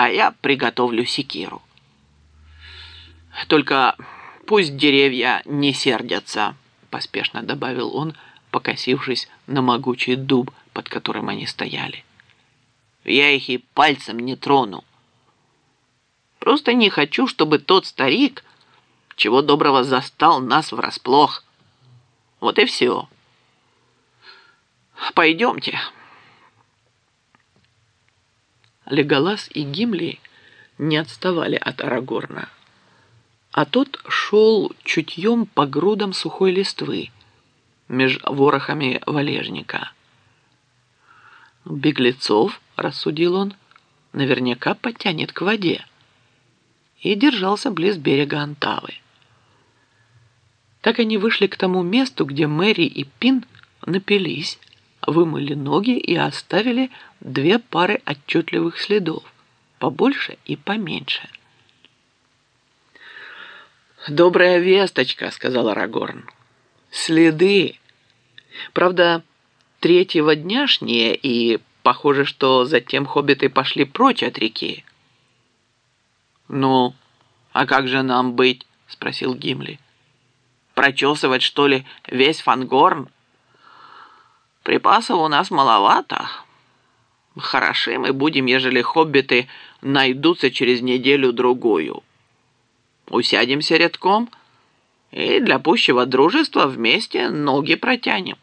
а я приготовлю секиру. Только пусть деревья не сердятся, поспешно добавил он, покосившись на могучий дуб, под которым они стояли. Я их и пальцем не трону. Просто не хочу, чтобы тот старик, чего доброго, застал нас врасплох. Вот и все. Пойдемте. Леголас и Гимли не отставали от Арагорна, а тот шел чутьем по грудам сухой листвы меж ворохами валежника. Беглецов, рассудил он, наверняка потянет к воде, и держался близ берега Антавы. Так они вышли к тому месту, где Мэри и Пин напились, вымыли ноги и оставили 2 пары отчетливых следов, побольше и поменьше. «Добрая весточка», — сказал Арагорн. «Следы. Правда, 3-го дняшние, и похоже, что затем хоббиты пошли прочь от реки». «Ну, а как же нам быть?» — спросил Гимли. «Прочесывать, что ли, весь Фангорн? Припасов у нас маловато. Хороши мы будем, ежели хоббиты найдутся через неделю-другую. Усядемся рядком и для пущего дружества вместе ноги протянем».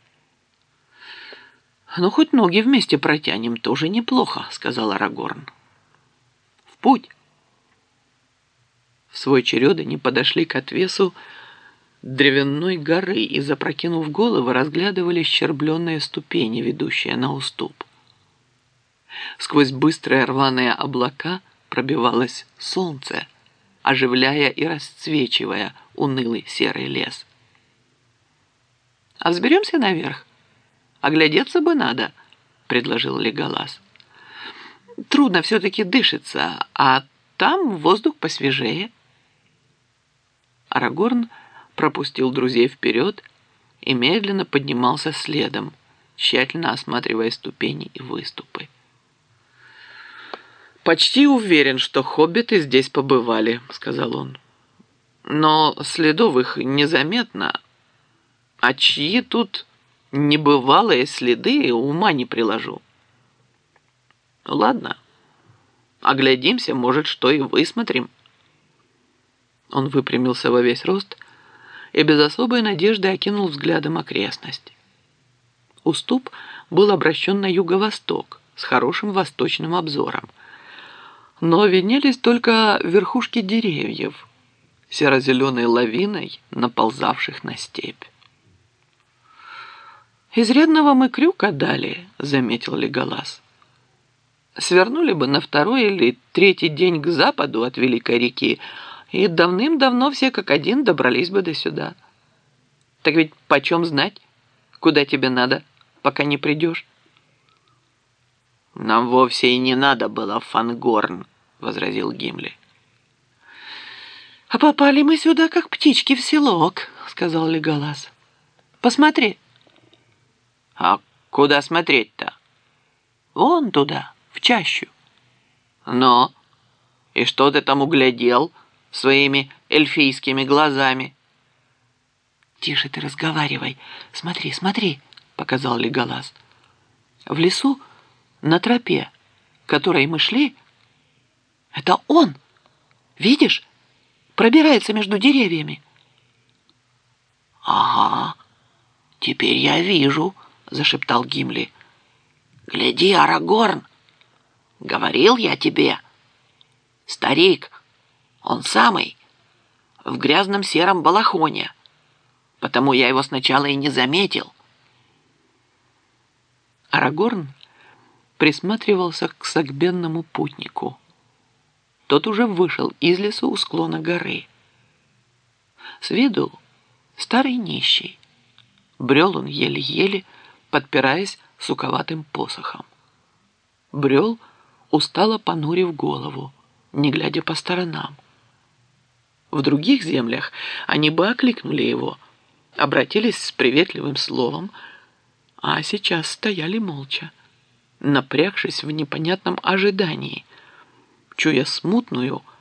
«Ну, хоть ноги вместе протянем, тоже неплохо», — сказал Арагорн. «В путь». В свой черед они подошли к отвесу древенной горы и, запрокинув головы, разглядывали щербленные ступени, ведущие на уступ. Сквозь быстрые рваные облака пробивалось солнце, оживляя и расцвечивая унылый серый лес. «А взберемся наверх? Оглядеться бы надо», — предложил Леголас. «Трудно все-таки дышится, а там воздух посвежее». Арагорн пропустил друзей вперед и медленно поднимался следом, тщательно осматривая ступени и выступы. «Почти уверен, что хоббиты здесь побывали», — сказал он. «Но следов их незаметно, а чьи тут небывалые следы, ума не приложу. Ладно, оглядимся, может, что и высмотрим». Он выпрямился во весь рост и без особой надежды окинул взглядом окрестность. Уступ был обращен на юго-восток с хорошим восточным обзором, но виднелись только верхушки деревьев, серо-зеленой лавиной, наползавших на степь. «Изрядного мы крюка дали», — заметил Леголас. «Свернули бы на 2-й или 3-й день к западу от Великой реки, и давным-давно все как один добрались бы до сюда. Так ведь почем знать, куда тебе надо, пока не придешь?» «Нам вовсе и не надо было в Фангорн», — возразил Гимли. «А попали мы сюда, как птички в селок», — сказал Леголас. «Посмотри». «А куда смотреть-то?» «Вон туда, в чащу». «Но? И что ты там углядел своими эльфийскими глазами?» «Тише ты разговаривай. Смотри, смотри», — показал Леголас. «В лесу, на тропе, которой мы шли, это он. Видишь? Пробирается между деревьями». «Ага, теперь я вижу», — зашептал Гимли. «Гляди, Арагорн, говорил я тебе. Старик, он самый, в грязном сером балахоне, потому я его сначала и не заметил». Арагорн присматривался к согбенному путнику. Тот уже вышел из лесу у склона горы. С виду старый нищий. Брел он еле-еле, подпираясь суковатым посохом. Брел, устало понурив голову, не глядя по сторонам. В других землях они бы окликнули его, обратились с приветливым словом, а сейчас стояли молча, напрягшись в непонятном ожидании, чуя смутную,